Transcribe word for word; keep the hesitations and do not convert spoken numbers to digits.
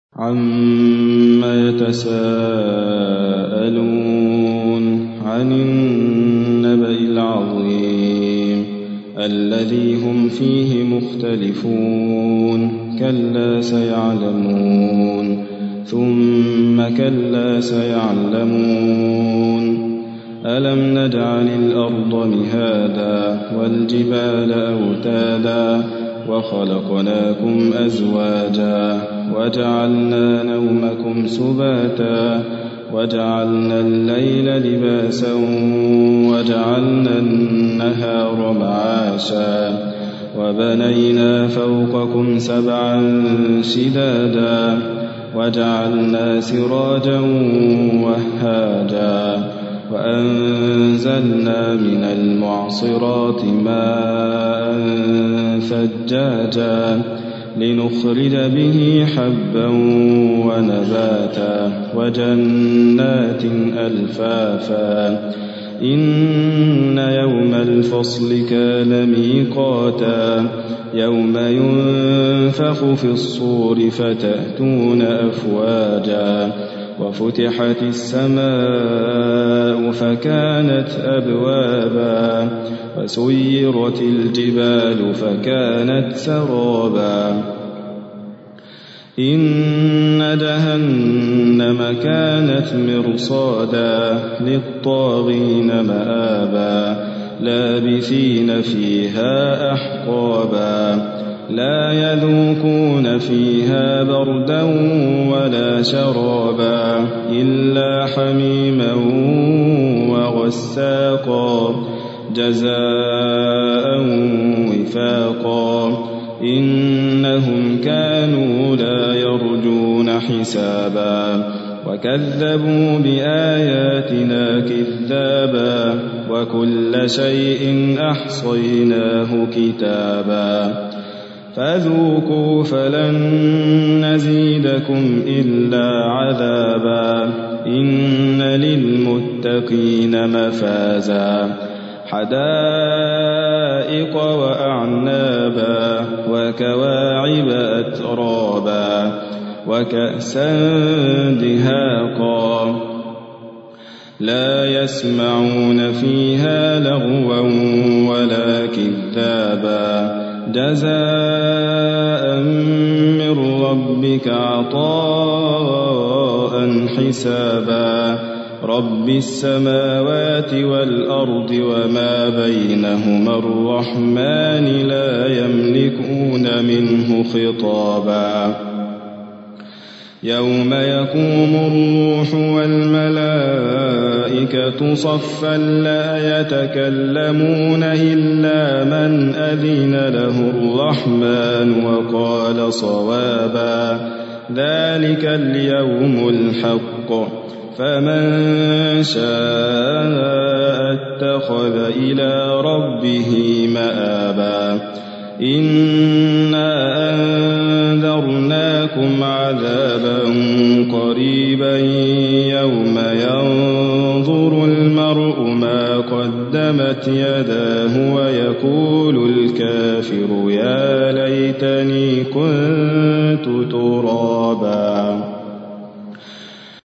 عَمَّ يَتَسَاءَلُونَ عَنِ النَّبَإِ الْعَظِيمِ الَّذِي هُمْ فِيهِ مُخْتَلِفُونَ كَلَّا سَيَعْلَمُونَ ثُمَّ كَلَّا سَيَعْلَمُونَ أَلَمْ نَجْعَلِ الْأَرْضَ مِهَادًا وَالْجِبَالَ أَوْتَادًا وَخَلَقْنَاكُمْ أَزْوَاجًا وَجَعَلْنَا نَوْمَكُمْ سُبَاتًا وَجَعَلْنَا اللَّيْلَ لِبَاسًا وَجَعَلْنَا النَّهَارَ مَعَاشًا وَبَنَيْنَا فَوْقَكُمْ سَبْعًا شِدَادًا وَجَعَلْنَا سِرَاجًا وَهَّاجًا وَأَنزَلْنَا مِنَ الْمُعْصِرَاتِ مَاءً ثَجَّاجًا لِنُخْرِجَ بِهِ حَبًّا وَنَبَاتًا وَجَنَّاتٍ أَلْفَافًا إِنَّ يَوْمَ الْفَصْلِ كَانَ مِيقَاتًا يَوْمَ يُنفَخُ فِي الصُّورِ فَتَأْتُونَ أَفْوَاجًا وَفُتِحَتِ السَّمَاءُ فَكَانَتْ أَبْوَابًا وَسُيِّرَتِ الْجِبَالُ فَكَانَتْ سَرَابًا إِنَّ جَهَنَّمَ كَانَتْ مِرْصَادًا لِلطَّاغِينَ مَآبًا لَابِثِينَ فِيهَا أَحْقَابًا لَا يَذُوقُونَ فِيهَا بَرْدًا وَلَا شَرَابًا إِلَّا حَمِيمًا وَغَسَّاقًا جَزَاءً وِفَاقًا إِنَّهُمْ كَانُوا لَا يَرْجُونَ حِسَابًا وَكَذَّبُوا بِآيَاتِنَا كِذَّابًا وَكُلَّ شَيْءٍ أَحْصَيْنَاهُ كِتَابًا فَذُوقُوا فَلَن نَّزِيدَكُمْ إِلَّا عَذَابًا إِنَّ لِلْمُتَّقِينَ مَفَازًا حَدَائِقَ وَأَعْنَابًا وَكَوَاعِبَ أَتْرَابًا وَكَأْسًا دِهَاقًا لَا يَسْمَعُونَ فِيهَا لَغْوًا وَلَا كِذَّابًا جَزَاءً مِّن رَّبِّكَ عَطَاءً حِسَابًا رَبِّ السَّمَاوَاتِ وَالْأَرْضِ وَمَا بَيْنَهُمَا الرَّحْمَٰنِ لَا يَمْلِكُونَ مِنْهُ خِطَابًا يَوْمَ يَقُومُ الرُّوحُ وَالْمَلَائِكَةُ صَفًّا لَّا يَتَكَلَّمُونَ إِلَّا مَنْ أَذِنَ لَهُ الرَّحْمَٰنُ وَقَالَ صَوَابًا ذَلِكَ الْيَوْمُ الْحَقُّ فَمَن شَاءَ اتَّخَذَ إِلَىٰ رَبِّهِ مَآبًا إِنَّا أَنذَرْنَاكُمْ عَذَابًا قَرِيبًا يَوْمَ يَنظُرُ الْمَرْءُ مَا قَدَّمَتْ يَدَاهُ وَيَقُولُ الْكَافِرُ يَا لَيْتَنِي كُنتُ تُرَابًا.